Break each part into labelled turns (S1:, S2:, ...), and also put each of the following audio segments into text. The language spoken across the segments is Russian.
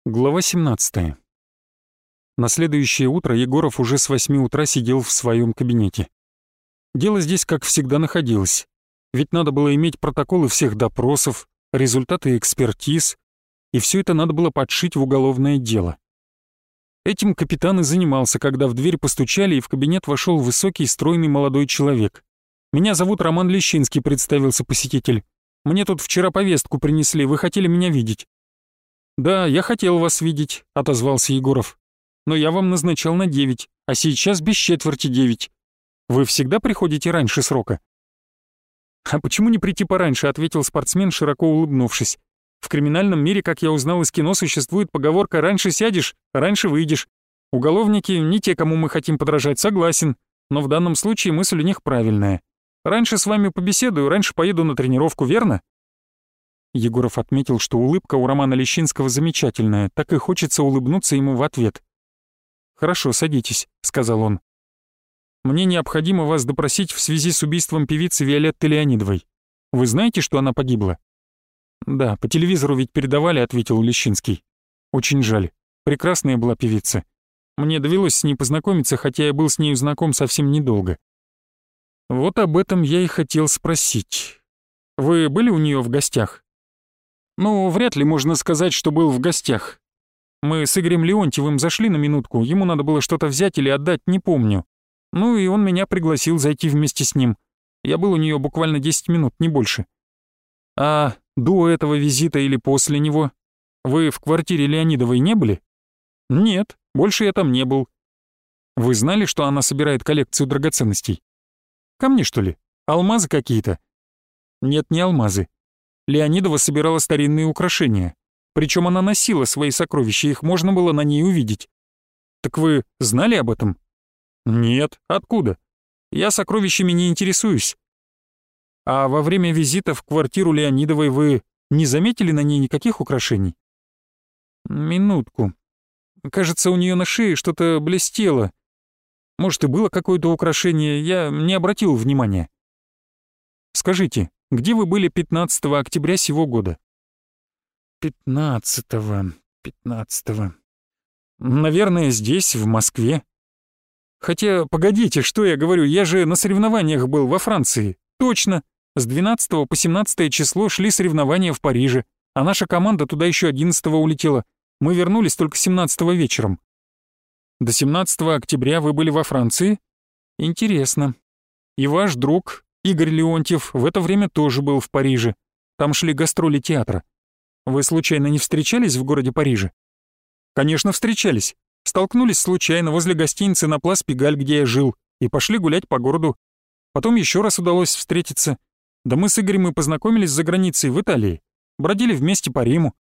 S1: Глава 17. На следующее утро Егоров уже с 8 утра сидел в своем кабинете. Дело здесь, как всегда, находилось. Ведь надо было иметь протоколы всех допросов, результаты экспертиз, и все это надо было подшить в уголовное дело. Этим капитан и занимался, когда в дверь постучали, и в кабинет вошел высокий, стройный молодой человек. «Меня зовут Роман Лещинский», — представился посетитель. «Мне тут вчера повестку принесли, вы хотели меня видеть». «Да, я хотел вас видеть», — отозвался Егоров. «Но я вам назначал на 9, а сейчас без четверти 9. Вы всегда приходите раньше срока?» «А почему не прийти пораньше?» — ответил спортсмен, широко улыбнувшись. «В криминальном мире, как я узнал из кино, существует поговорка «раньше сядешь, раньше выйдешь». Уголовники не те, кому мы хотим подражать, согласен, но в данном случае мысль у них правильная. Раньше с вами побеседую, раньше поеду на тренировку, верно?» Егоров отметил, что улыбка у Романа Лещинского замечательная, так и хочется улыбнуться ему в ответ. «Хорошо, садитесь», — сказал он. «Мне необходимо вас допросить в связи с убийством певицы Виолетты Леонидовой. Вы знаете, что она погибла?» «Да, по телевизору ведь передавали», — ответил Лещинский. «Очень жаль. Прекрасная была певица. Мне довелось с ней познакомиться, хотя я был с нею знаком совсем недолго. Вот об этом я и хотел спросить. Вы были у нее в гостях?» «Ну, вряд ли можно сказать, что был в гостях. Мы с Игорем Леонтьевым зашли на минутку, ему надо было что-то взять или отдать, не помню. Ну и он меня пригласил зайти вместе с ним. Я был у нее буквально 10 минут, не больше. А до этого визита или после него? Вы в квартире Леонидовой не были?» «Нет, больше я там не был». «Вы знали, что она собирает коллекцию драгоценностей?» «Ко мне, что ли? Алмазы какие-то?» «Нет, не алмазы. Леонидова собирала старинные украшения. Причем она носила свои сокровища, их можно было на ней увидеть». «Так вы знали об этом?» «Нет. Откуда? Я сокровищами не интересуюсь». «А во время визита в квартиру Леонидовой вы не заметили на ней никаких украшений?» «Минутку. Кажется, у нее на шее что-то блестело. Может, и было какое-то украшение, я не обратил внимания». «Скажите, где вы были 15 октября сего года?» 15-го... Наверное, здесь, в Москве. Хотя, погодите, что я говорю, я же на соревнованиях был во Франции. Точно, с 12 по 17 число шли соревнования в Париже, а наша команда туда еще 11-го улетела. Мы вернулись только 17-го вечером. До 17 октября вы были во Франции? Интересно. И ваш друг, Игорь Леонтьев, в это время тоже был в Париже. Там шли гастроли театра. Вы случайно не встречались в городе Париже? Конечно, встречались. Столкнулись случайно возле гостиницы на Плас Пигаль, где я жил, и пошли гулять по городу. Потом еще раз удалось встретиться. Да мы с Игорем и познакомились за границей, в Италии. Бродили вместе по Риму.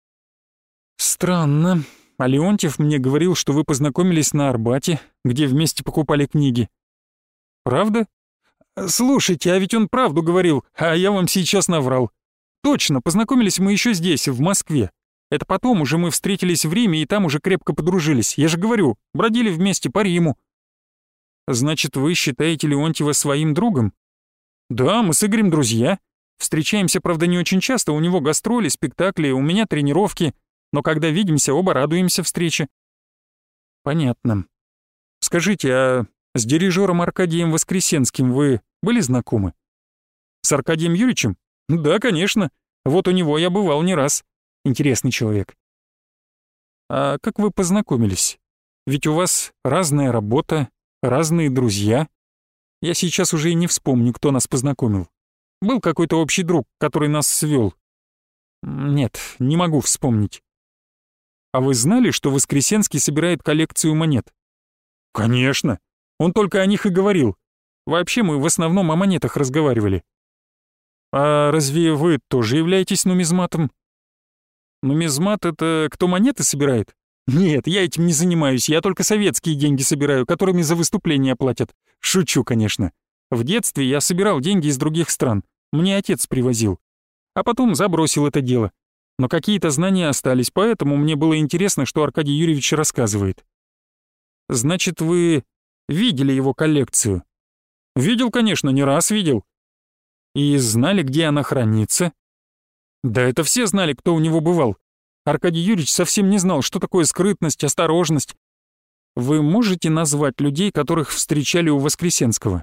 S1: Странно. А Леонтьев мне говорил, что вы познакомились на Арбате, где вместе покупали книги. Правда? Слушайте, а ведь он правду говорил, а я вам сейчас наврал. Точно, познакомились мы еще здесь, в Москве. Это потом уже мы встретились в Риме и там уже крепко подружились. Я же говорю, бродили вместе по Риму. Значит, вы считаете Леонтьева своим другом? Да, мы с Игорем друзья. Встречаемся, правда, не очень часто, у него гастроли, спектакли, у меня тренировки. Но когда видимся, оба радуемся встрече. Понятно. Скажите, а с дирижером Аркадием Воскресенским вы были знакомы? С Аркадием Юрьевичем? Да, конечно. Вот у него я бывал не раз. Интересный человек. А как вы познакомились? Ведь у вас разная работа, разные друзья. Я сейчас уже и не вспомню, кто нас познакомил. Был какой-то общий друг, который нас свел. Нет, не могу вспомнить. А вы знали, что Воскресенский собирает коллекцию монет? Конечно. Он только о них и говорил. Вообще мы в основном о монетах разговаривали. А разве вы тоже являетесь нумизматом? Нумизмат — это кто монеты собирает? Нет, я этим не занимаюсь, я только советские деньги собираю, которыми за выступления платят. Шучу, конечно. В детстве я собирал деньги из других стран, мне отец привозил. А потом забросил это дело. Но какие-то знания остались, поэтому мне было интересно, что Аркадий Юрьевич рассказывает. Значит, вы видели его коллекцию? Видел, конечно, не раз видел. И знали, где она хранится? Да это все знали, кто у него бывал. Аркадий Юрьевич совсем не знал, что такое скрытность, осторожность. Вы можете назвать людей, которых встречали у Воскресенского?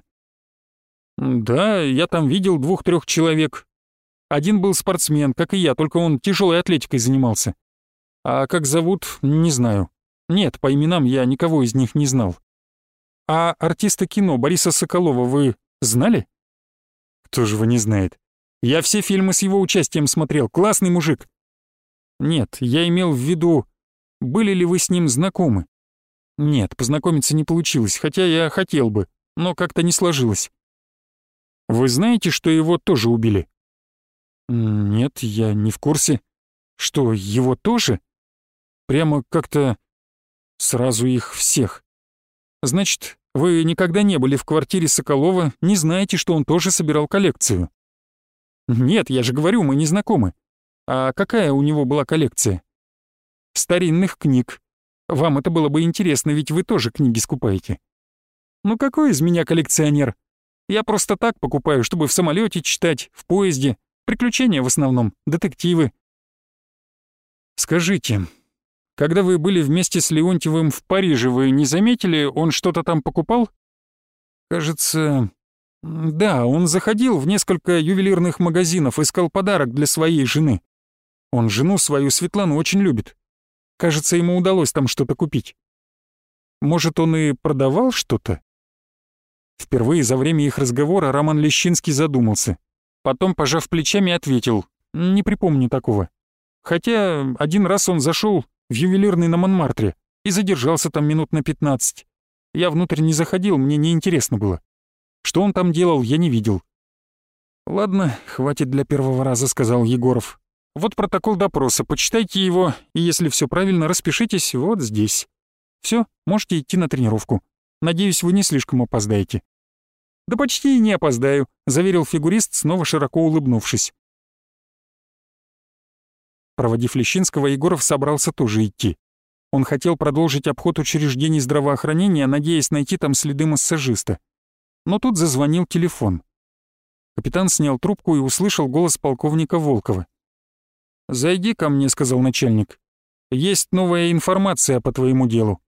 S1: Да, я там видел 2-3 человек. Один был спортсмен, как и я, только он тяжелой атлетикой занимался. А как зовут, не знаю. Нет, по именам я никого из них не знал. А артиста кино Бориса Соколова вы знали? Кто же его не знает? Я все фильмы с его участием смотрел, классный мужик. Нет, я имел в виду, были ли вы с ним знакомы? Нет, познакомиться не получилось, хотя я хотел бы, но как-то не сложилось. Вы знаете, что его тоже убили? Нет, я не в курсе. Что, его тоже? Прямо как-то сразу их всех. Значит, вы никогда не были в квартире Соколова, не знаете, что он тоже собирал коллекцию? Нет, я же говорю, мы не знакомы. А какая у него была коллекция? Старинных книг. Вам это было бы интересно, ведь вы тоже книги скупаете. Ну какой из меня коллекционер? Я просто так покупаю, чтобы в самолете читать, в поезде. Приключения в основном, детективы. Скажите, когда вы были вместе с Леонтьевым в Париже, вы не заметили, он что-то там покупал? Кажется, да, он заходил в несколько ювелирных магазинов, искал подарок для своей жены. Он жену свою Светлану очень любит. Кажется, ему удалось там что-то купить. Может, он и продавал что-то? Впервые за время их разговора Роман Лещинский задумался. Потом, пожав плечами, ответил: «Не припомню такого. Хотя один раз он зашел в ювелирный на Монмартре и задержался там минут на 15. Я внутрь не заходил, мне неинтересно было. Что он там делал, я не видел». «Ладно, хватит для первого раза», — сказал Егоров. «Вот протокол допроса, почитайте его, и если все правильно, распишитесь вот здесь. Все, можете идти на тренировку. Надеюсь, вы не слишком опоздаете». «Да почти и не опоздаю», — заверил фигурист, снова широко улыбнувшись. Проводив Лещинского, Егоров собрался тоже идти. Он хотел продолжить обход учреждений здравоохранения, надеясь найти там следы массажиста. Но тут зазвонил телефон. Капитан снял трубку и услышал голос полковника Волкова. «Зайди ко мне», — сказал начальник. «Есть новая информация по твоему делу».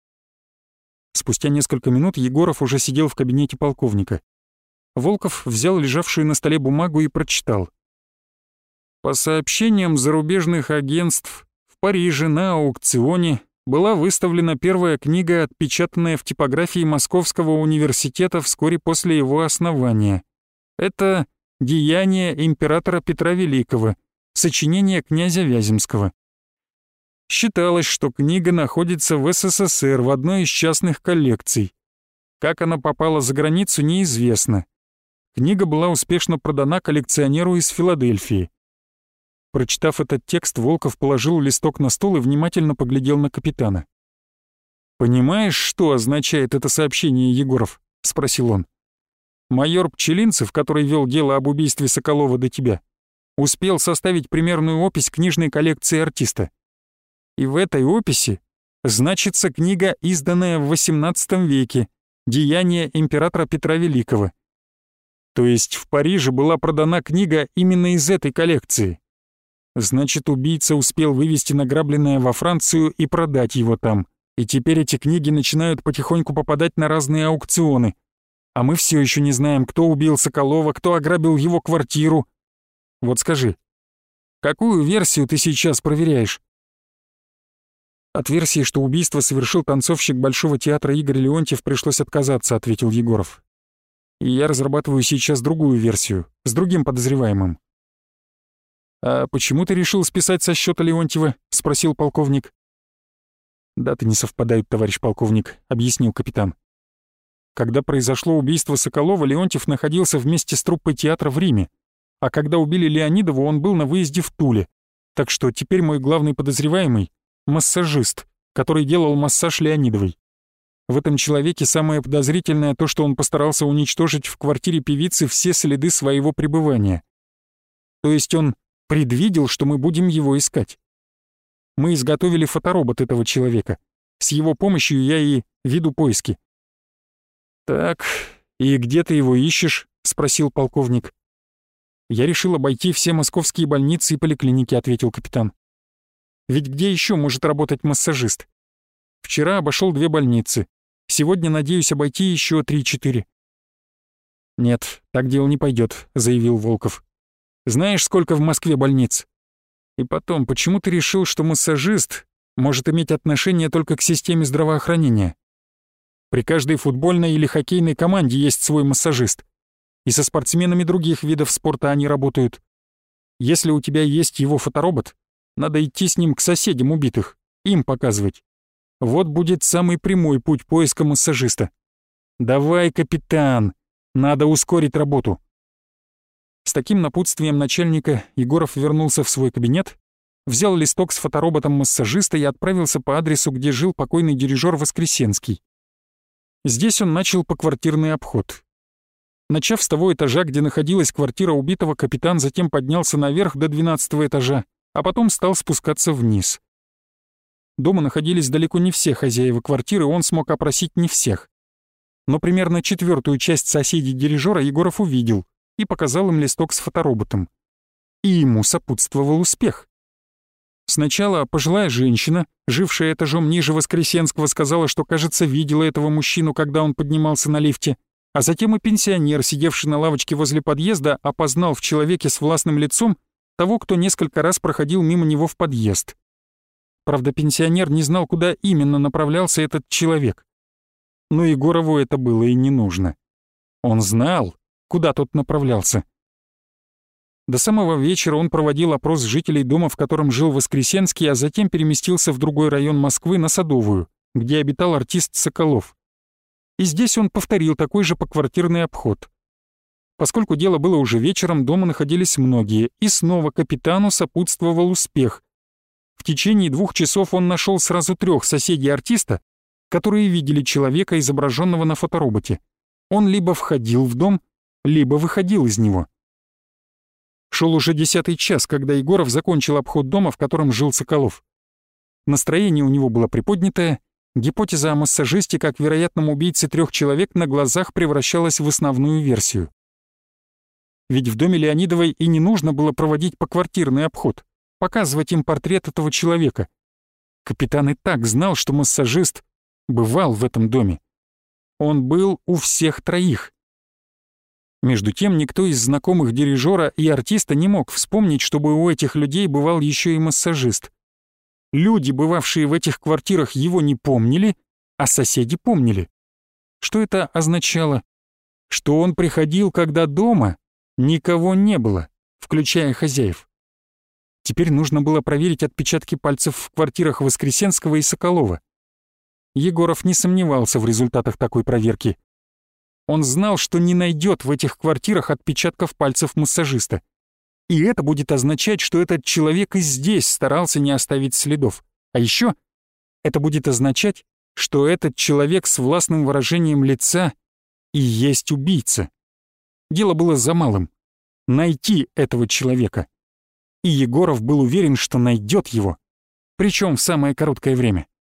S1: Спустя несколько минут Егоров уже сидел в кабинете полковника. Волков взял лежавшую на столе бумагу и прочитал. По сообщениям зарубежных агентств, в Париже на аукционе была выставлена первая книга, отпечатанная в типографии Московского университета вскоре после его основания. Это «Деяния императора Петра Великого», сочинение князя Вяземского. Считалось, что книга находится в СССР в одной из частных коллекций. Как она попала за границу, неизвестно. Книга была успешно продана коллекционеру из Филадельфии. Прочитав этот текст, Волков положил листок на стол и внимательно поглядел на капитана. «Понимаешь, что означает это сообщение, Егоров?» — спросил он. «Майор Пчелинцев, который вел дело об убийстве Соколова до тебя, успел составить примерную опись книжной коллекции артиста. И в этой описи значится книга, изданная в XVIII веке, «Деяния императора Петра Великого». То есть в Париже была продана книга именно из этой коллекции. Значит, убийца успел вывести награбленное во Францию и продать его там. И теперь эти книги начинают потихоньку попадать на разные аукционы. А мы все еще не знаем, кто убил Соколова, кто ограбил его квартиру. Вот скажи, какую версию ты сейчас проверяешь? От версии, что убийство совершил танцовщик Большого театра Игорь Леонтьев, пришлось отказаться, ответил Егоров. И я разрабатываю сейчас другую версию, с другим подозреваемым. «А почему ты решил списать со счета Леонтьева?» — спросил полковник. «Даты не совпадают, товарищ полковник», — объяснил капитан. «Когда произошло убийство Соколова, Леонтьев находился вместе с труппой театра в Риме, а когда убили Леонидову, он был на выезде в Туле. Так что теперь мой главный подозреваемый — массажист, который делал массаж Леонидовой. В этом человеке самое подозрительное то, что он постарался уничтожить в квартире певицы все следы своего пребывания. То есть он предвидел, что мы будем его искать. Мы изготовили фоторобот этого человека. С его помощью я и веду поиски». «Так, и где ты его ищешь?» — спросил полковник. «Я решил обойти все московские больницы и поликлиники», — ответил капитан. Ведь где еще может работать массажист? Вчера обошел 2 больницы. Сегодня надеюсь обойти еще 3-4. «Нет, так дело не пойдет», — заявил Волков. «Знаешь, сколько в Москве больниц? И потом, почему ты решил, что массажист может иметь отношение только к системе здравоохранения? При каждой футбольной или хоккейной команде есть свой массажист. И со спортсменами других видов спорта они работают. Если у тебя есть его фоторобот, надо идти с ним к соседям убитых, им показывать. Вот будет самый прямой путь поиска массажиста. Давай, капитан, надо ускорить работу». С таким напутствием начальника Егоров вернулся в свой кабинет, взял листок с фотороботом массажиста и отправился по адресу, где жил покойный дирижер Воскресенский. Здесь он начал поквартирный обход. Начав с того этажа, где находилась квартира убитого, капитан затем поднялся наверх до 12-го этажа, а потом стал спускаться вниз. Дома находились далеко не все хозяева квартиры, он смог опросить не всех. Но примерно 1/4 часть соседей дирижера Егоров увидел и показал им листок с фотороботом. И ему сопутствовал успех. Сначала пожилая женщина, жившая этажом ниже Воскресенского, сказала, что, кажется, видела этого мужчину, когда он поднимался на лифте, а затем и пенсионер, сидевший на лавочке возле подъезда, опознал в человеке с властным лицом того, кто несколько раз проходил мимо него в подъезд. Правда, пенсионер не знал, куда именно направлялся этот человек. Но Егорову это было и не нужно. Он знал, куда тот направлялся. До самого вечера он проводил опрос жителей дома, в котором жил Воскресенский, а затем переместился в другой район Москвы, на Садовую, где обитал артист Соколов. И здесь он повторил такой же поквартирный обход. Поскольку дело было уже вечером, дома находились многие, и снова капитану сопутствовал успех. В течение 2 часов он нашел сразу 3 соседей артиста, которые видели человека, изображенного на фотороботе. Он либо входил в дом, либо выходил из него. Шел уже 10-й час, когда Егоров закончил обход дома, в котором жил Соколов. Настроение у него было приподнятое, гипотеза о массажисте как вероятном убийце 3 человек на глазах превращалась в основную версию. Ведь в доме Леонидовой и не нужно было проводить поквартирный обход, показывать им портрет этого человека. Капитан и так знал, что массажист бывал в этом доме. Он был у всех 3. Между тем, никто из знакомых дирижера и артиста не мог вспомнить, чтобы у этих людей бывал еще и массажист. Люди, бывавшие в этих квартирах, его не помнили, а соседи помнили. Что это означало? Что он приходил, когда дома никого не было, включая хозяев. Теперь нужно было проверить отпечатки пальцев в квартирах Воскресенского и Соколова. Егоров не сомневался в результатах такой проверки. Он знал, что не найдет в этих квартирах отпечатков пальцев массажиста. И это будет означать, что этот человек и здесь старался не оставить следов. А еще это будет означать, что этот человек с властным выражением лица и есть убийца. Дело было за малым — найти этого человека. И Егоров был уверен, что найдет его, причем в самое короткое время.